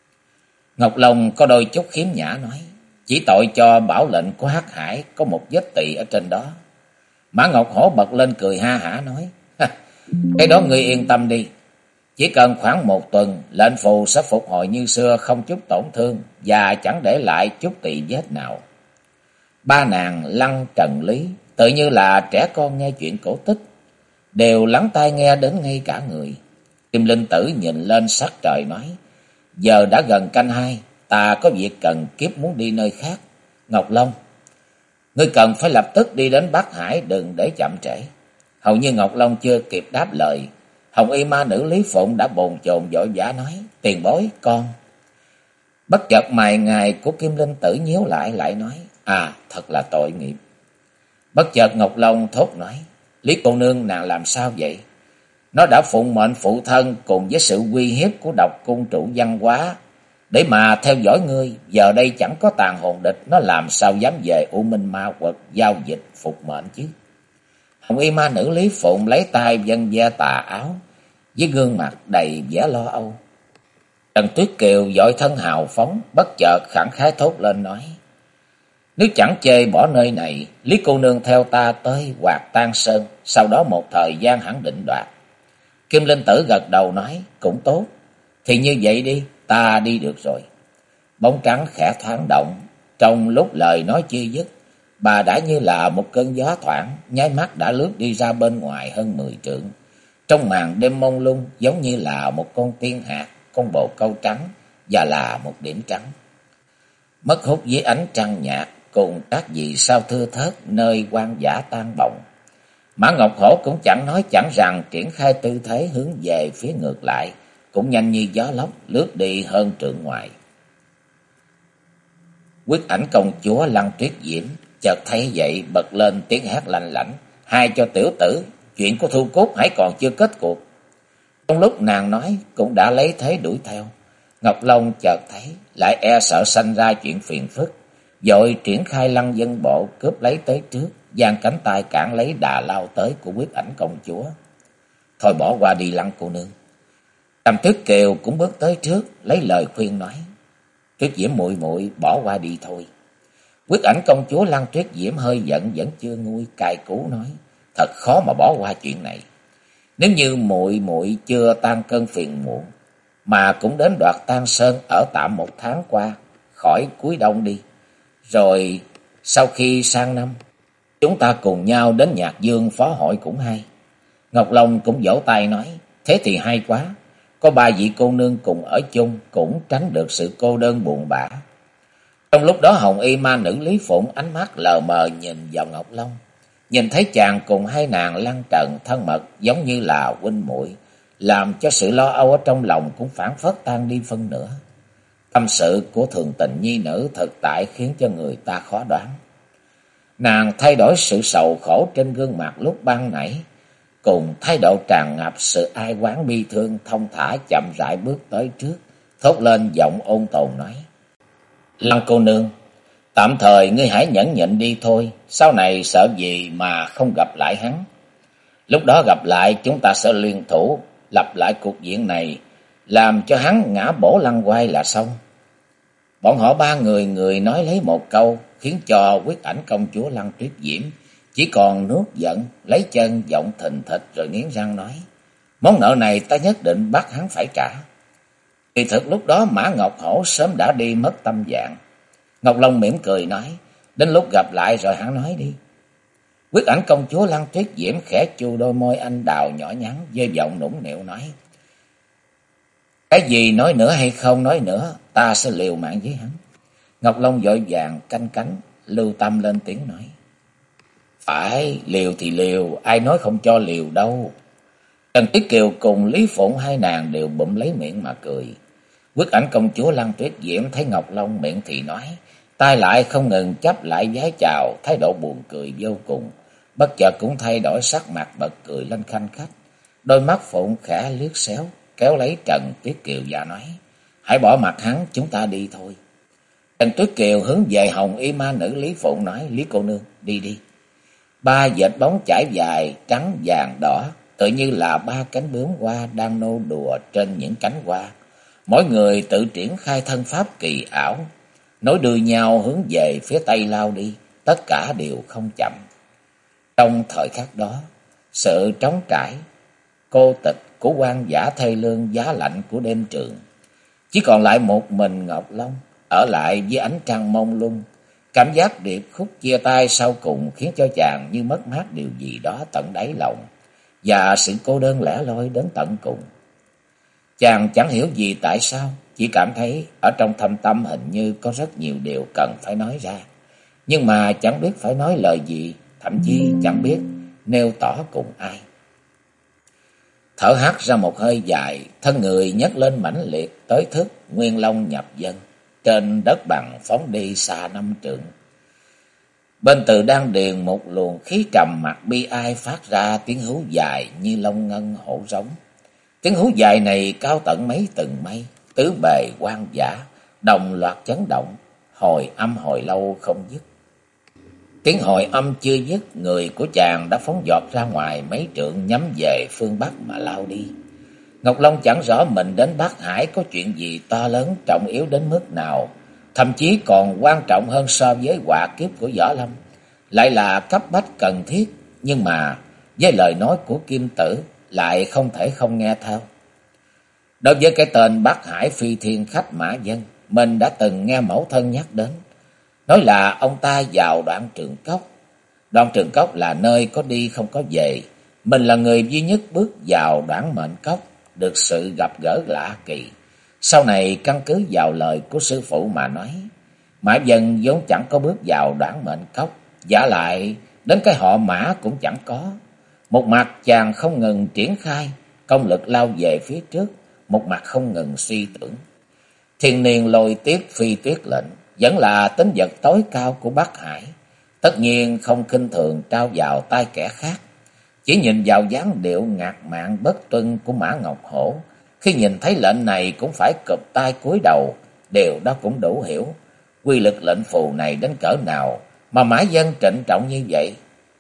A: Ngọc Long có đôi chút khiếm nhã nói: chỉ tội cho bảo lệnh của Hắc Hải có một vết tỵ ở trên đó. Mã Ngọc Hổ bật lên cười ha hả nói: cái đó ngươi yên tâm đi, chỉ cần khoảng một tuần, lệnh phù sẽ phục hồi như xưa, không chút tổn thương và chẳng để lại chút tỵ vết nào. Ba nàng Lăng, Trần, Lý tự như là trẻ con nghe chuyện cổ tích, đều lắng tai nghe đến ngay cả người. Kim Linh Tử nhìn lên sắc trời nói: giờ đã gần canh hai, ta có việc cần kiếp muốn đi nơi khác. Ngọc Long, ngươi cần phải lập tức đi đến Bắc Hải, đừng để chậm trễ. Hầu như Ngọc Long chưa kịp đáp lời, Hồng Y ma nữ Lý Phụng đã bồn chồn vội vã nói: tiền bối con. Bất chợt mày ngài của Kim Linh Tử nhíu lại nói: à thật là tội nghiệp. Bất chợt Ngọc Long thốt nói: Lý cô nương nàng làm sao vậy? Nó đã phụng mệnh phụ thân cùng với sự uy hiếp của độc cung trụ văn hóa để mà theo dõi ngươi, giờ đây chẳng có tàn hồn địch, nó làm sao dám về U Minh Ma Quật giao dịch phục mệnh chứ? Hồng Y ma nữ Lý Phụng lấy tay vân ve tà áo, với gương mặt đầy vẻ lo âu. Trần Tuyết Kiều vội thân hào phóng, bất chợt khẳng khái thốt lên nói: nếu chẳng chê bỏ nơi này, Lý cô nương theo ta tới Hoạt Tan Sơn, sau đó một thời gian hẳn định đoạt. Kim Linh Tử gật đầu nói: cũng tốt, thì như vậy đi, ta đi được rồi. Bóng trắng khẽ thoáng động, trong lúc lời nói chưa dứt, bà đã như là một cơn gió thoảng, nháy mắt đã lướt đi ra bên ngoài hơn 10 trượng. Trong màn đêm mông lung, giống như là một con tiên hạc con bồ câu trắng và là một điểm trắng. Mất hút dưới ánh trăng nhạt cùng các vì sao thưa thớt nơi hoang dã tan bồng. Mã Ngọc Hổ cũng chẳng nói chẳng rằng triển khai tư thế hướng về phía ngược lại, cũng nhanh như gió lốc lướt đi hơn trượng ngoài. Quyết Ảnh công chúa Lăng Tuyết Diễm chợt thấy vậy bật lên tiếng hát lanh lảnh: "Hai cho tiểu tử, chuyện của Thu Cúc hãy còn chưa kết cuộc." Trong lúc nàng nói cũng đã lấy thế đuổi theo. Ngọc Long chợt thấy lại e sợ sanh ra chuyện phiền phức, vội triển khai Lăng Dân Bộ cướp lấy tới trước, giang cánh tay cản lấy đà lao tới của Quyết Ảnh công chúa. "Thôi bỏ qua đi Lăng cô nương." Trầm Tuyết Kiều cũng bước tới trước lấy lời khuyên nói: "Tuyết Diễm muội muội bỏ qua đi thôi." Quyết Ảnh công chúa Lăng Tuyết Diễm hơi giận vẫn chưa nguôi, cay cú nói: "Thật khó mà bỏ qua chuyện này. Nếu như muội muội chưa tan cơn phiền muộn mà cũng đến Đoạt Tan Sơn ở tạm 1 tháng qua, khỏi cuối đông đi. Rồi sau khi sang năm, chúng ta cùng nhau đến Nhạc Dương phó hội cũng hay." Ngọc Long cũng vỗ tay nói: "Thế thì hay quá. Có 3 vị cô nương cùng ở chung cũng tránh được sự cô đơn buồn bã." Trong lúc đó Hồng Y ma nữ Lý Phụng ánh mắt lờ mờ nhìn vào Ngọc Long, nhìn thấy chàng cùng hai nàng lăn trần thân mật giống như là huynh muội, làm cho sự lo âu ở trong lòng cũng phảng phất tan đi phân nửa. Tâm sự của thường tình nhi nữ thực tại khiến cho người ta khó đoán. Nàng thay đổi sự sầu khổ trên gương mặt lúc ban nãy, cùng thái độ tràn ngập sự ai oán bi thương, thông thả chậm rãi bước tới trước, thốt lên giọng ôn tồn nói: "Lăng cô nương, tạm thời ngươi hãy nhẫn nhịn đi thôi, sau này sợ gì mà không gặp lại hắn. Lúc đó gặp lại chúng ta sẽ liên thủ, lặp lại cuộc diện này, làm cho hắn ngã bổ lăn quay là xong." Bọn họ 3 người người nói lấy một câu, khiến cho Quyết Ảnh công chúa Lăng Tuyết Diễm chỉ còn nuốt giận, lấy chân giọng thình thịch rồi nghiến răng nói: "Món nợ này ta nhất định bắt hắn phải trả." Kỳ thực lúc đó Mã Ngọc Hổ sớm đã đi mất tâm dạng. Ngọc Long mỉm cười nói: "Đến lúc gặp lại rồi hắn nói đi." Quyết Ảnh công chúa Lăng Tuyết Diễm khẽ chu đôi môi anh đào nhỏ nhắn, với giọng nũng nịu nói: "Cái gì nói nữa hay không nói nữa, ta sẽ liều mạng với hắn." Ngọc Long vội vàng canh cánh, lưu tâm lên tiếng nói: "Phải, liều thì liều, ai nói không cho liều đâu." Trần Tuyết Kiều cùng Lý Phụng hai nàng đều bụm lấy miệng mà cười. Quyết Ảnh công chúa Lăng Tuyết Diễm thấy Ngọc Long miệng thì nói, tay lại không ngừng chắp lại vái chào, thái độ buồn cười vô cùng, bất chợt cũng thay đổi sắc mặt bật cười lên khanh khách. Đôi mắt Phụng khẽ liếc xéo, kéo lấy Trần Tuyết Kiều và nói: "Hãy bỏ mặt hắn, chúng ta đi thôi." Trần Tuyết Kiều hướng về Hồng Y ma nữ Lý Phụng nói: "Lý cô nương, đi đi." 3 vệt bóng chải dài trắng vàng đỏ, tự như là 3 cánh bướm hoa đang nô đùa trên những cánh hoa. Mỗi người tự triển khai thân pháp kỳ ảo, nối đuôi nhau hướng về phía tây lao đi, tất cả đều không chậm. Trong thời khắc đó, sự trống trải, cô tịch của hoang dã thê lương giá lạnh của đêm trường, chỉ còn lại một mình Ngọc Long ở lại với ánh trăng mông lung. Cảm giác điệp khúc chia tay sau cùng khiến cho chàng như mất mát điều gì đó tận đáy lòng, và sự cô đơn lẻ loi đến tận cùng. Chàng chẳng hiểu gì tại sao, chỉ cảm thấy ở trong thâm tâm hình như có rất nhiều điều cần phải nói ra, nhưng mà chẳng biết phải nói lời gì, thậm chí chẳng biết nêu tỏ cùng ai. Thở hắt ra một hơi dài, thân người nhấc lên mãnh liệt tới thức nguyên long nhập dân, trên đất bằng phóng đi xa 5 trượng. Bên từ đan điền một luồng khí trầm mặc bi ai phát ra tiếng hú dài như long ngân hổ rống. Tiếng hú dài này cao tận mấy tầng mây, tứ bề hoang dã, đồng loạt chấn động, hồi âm hồi lâu không dứt. Tiếng hồi âm chưa dứt, người của chàng đã phóng giọt ra ngoài mấy trượng nhắm về phương Bắc mà lao đi. Ngọc Long chẳng rõ mình đến Bắc Hải có chuyện gì to lớn trọng yếu đến mức nào, thậm chí còn quan trọng hơn so với họa kiếp của Võ Lâm, lại là cấp bách cần thiết, nhưng mà với lời nói của Kim Tử lại không thể không nghe theo. Đối với cái tên Bắc Hải Phi Thiên Khách Mã Dân, mình đã từng nghe mẫu thân nhắc đến, nói là ông ta vào Đoạn Trường Cốc. Đoạn Trường Cốc là nơi có đi không có về, mình là người duy nhất bước vào Đoạn Mệnh Cốc, được sự gặp gỡ lạ kỳ. Sau này căn cứ vào lời của sư phụ mà nói, Mã Dân vốn chẳng có bước vào Đoản Mệnh Cốc, giả lại đến cái họ Mã cũng chẳng có. Một mặt chàng không ngừng triển khai công lực lao về phía trước, một mặt không ngừng suy tưởng. Thiên niên lôi tiết phi tuyết lệnh vẫn là tính vật tối cao của Bắc Hải, tất nhiên không khinh thường trao vào tay kẻ khác. Chỉ nhìn vào dáng điệu ngạc mạn bất tuân của Mã Ngọc Hổ, khi nhìn thấy lệnh này cũng phải cụp tay cúi đầu, điều đó cũng đủ hiểu quy lực lệnh phù này đến cỡ nào mà Mã Dân trịnh trọng như vậy.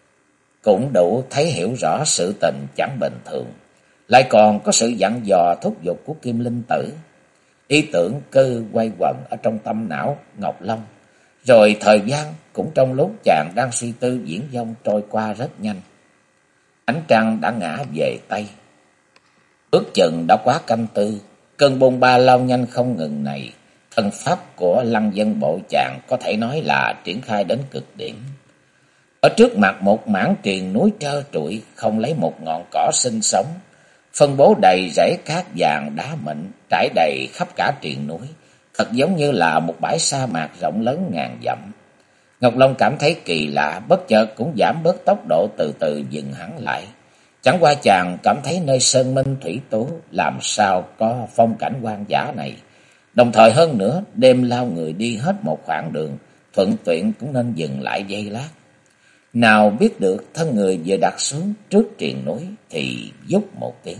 A: Cũng đủ thấy hiểu rõ sự tình chẳng bình thường, lại còn có sự dặn dò thúc giục của Kim Linh Tử. Ý tưởng cứ quay quẩn ở trong tâm não Ngọc Long, rồi thời gian cũng trong lúc chàng đang suy tư viễn vông trôi qua rất nhanh. Ánh trăng đã ngã về Tây, ước chừng đã quá canh tư. Cơn bôn ba lao nhanh không ngừng này, thân pháp của Lăng Dân bộ chàng có thể nói là triển khai đến cực điểm. Ở trước mặt một mảng triền núi trơ trụi, không lấy một ngọn cỏ sinh sống, phân bố đầy rẫy cát vàng đá mịn trải đầy khắp cả triền núi, thật giống như là một bãi sa mạc rộng lớn ngàn dặm. Ngọc Long cảm thấy kỳ lạ, bất chợt cũng giảm bớt tốc độ, từ từ dừng hẳn lại. Chẳng qua chàng cảm thấy nơi sơn minh thủy tú làm sao có phong cảnh hoang dã này. Đồng thời hơn nữa, đêm lao người đi hết một khoảng đường, thuận tiện cũng nên dừng lại giây lát. Nào biết được thân người vừa đặt xuống trước triền núi thì vút một tiếng,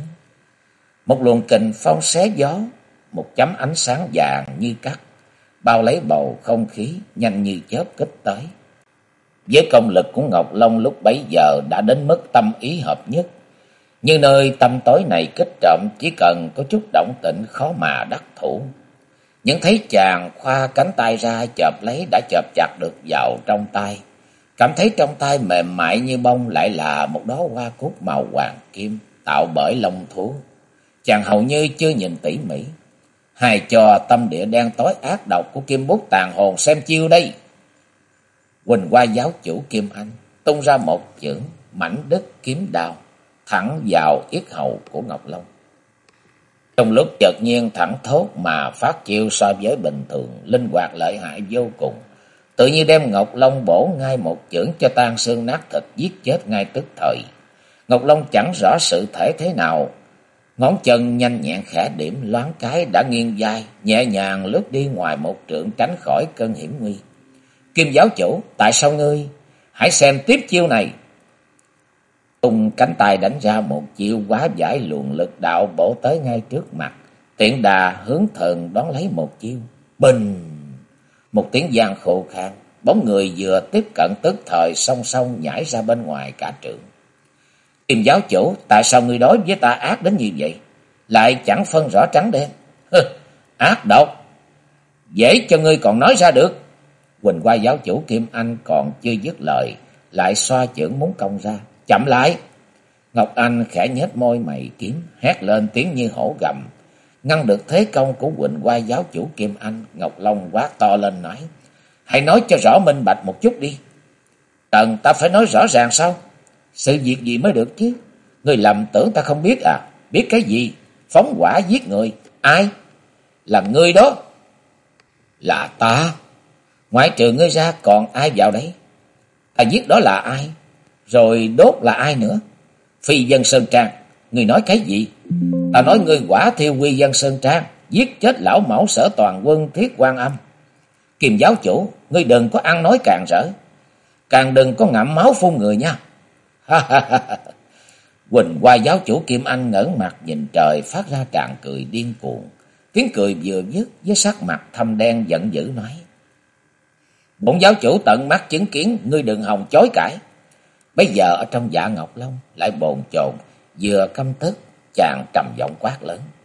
A: một luồng kình phong xé gió, một chấm ánh sáng vàng như cắt bao lấy bầu không khí, nhanh như chớp kích tới. Với công lực của Ngọc Long lúc bấy giờ đã đến mức tâm ý hợp nhất, như nơi tâm tối này kích trộm, chỉ cần có chút động tĩnh khó mà đắc thủ. Nhưng thấy chàng khoa cánh tay ra chộp lấy đã chộp chặt được vào trong tay, cảm thấy trong tay mềm mại như bông, lại là một đóa hoa cúc màu hoàng kim tạo bởi lông thú. Chàng hầu như chưa nhìn tỉ mỉ, hài cho tâm địa đen tối ác độc của Kim Bút tàn hồn xem chiêu đây. Huỳnh Hoa giáo chủ Kim Anh tung ra một chưởng mảnh đứt kiếm đao thẳng vào yết hầu của Ngọc Long. Trong lúc chợt nhiên thẳng thốt mà phát chiêu so với bình thường linh hoạt lợi hại vô cùng, tự như đem Ngọc Long bổ ngay một chưởng cho tan xương nát thịt, giết chết ngay tức thời. Ngọc Long chẳng rõ sự thể thế nào, ngón chân nhanh nhẹn khẽ điểm, loáng cái đã nghiêng vai, nhẹ nhàng lướt đi ngoài một trượng, tránh khỏi cơn hiểm nguy. Kim giáo chủ, tại sao ngươi? Hãy xem tiếp chiêu này. Tung cánh tay đánh ra một chiêu quá giải luồng lực đạo bổ tới ngay trước mặt, tiện đà hướng thần đón lấy một chiêu. Bình! Một tiếng vang khô khan, bóng người vừa tiếp cận tức thời song song nhảy ra bên ngoài cả trượng. Kim giáo chủ, tại sao ngươi đối với ta ác đến như vậy, lại chẳng phân rõ trắng đen? Ác độc, dễ cho ngươi còn nói ra được. Huỳnh Hoa giáo chủ Kim Anh còn chưa dứt lời, lại xoa chưởng muốn công ra. Chậm lại! Ngọc Anh khẽ nhếch môi mày kiếm, hét lên tiếng như hổ gầm, ngăn được thế công của Huỳnh Hoa giáo chủ Kim Anh. Ngọc Long quát to lên nói: hãy nói cho rõ minh bạch một chút đi. Cần ta phải nói rõ ràng sao? Sự việc gì mới được chứ? Ngươi lầm tưởng ta không biết à? Biết cái gì? Phóng hỏa giết người. Ai? Là ngươi đó. Là ta? Ngoại trừ ngươi ra còn ai vào đấy? Ta giết đó là ai? Rồi đốt là ai nữa? Phi Dân Sơn Trang. Ngươi nói cái gì? Ta nói ngươi quả thiêu Quy Dân Sơn Trang, giết chết lão mẫu Sở Toàn Quân Thiết Quan Âm. Kim giáo chủ, ngươi đừng có ăn nói càn rỡ, càng đừng có ngậm máu phun người nha. Huỳnh Hoa giáo chủ Kim Anh ngẩng mặt nhìn trời, phát ra tràng cười điên cuồng. Tiếng cười vừa dứt, với sắc mặt thâm đen giận dữ nói: bổn giáo chủ tận mắt chứng kiến, ngươi đừng hòng chối cãi. Bây giờ ở trong dạ Ngọc Long lại bồn chồn vừa căm tức, chàng trầm giọng quát lớn: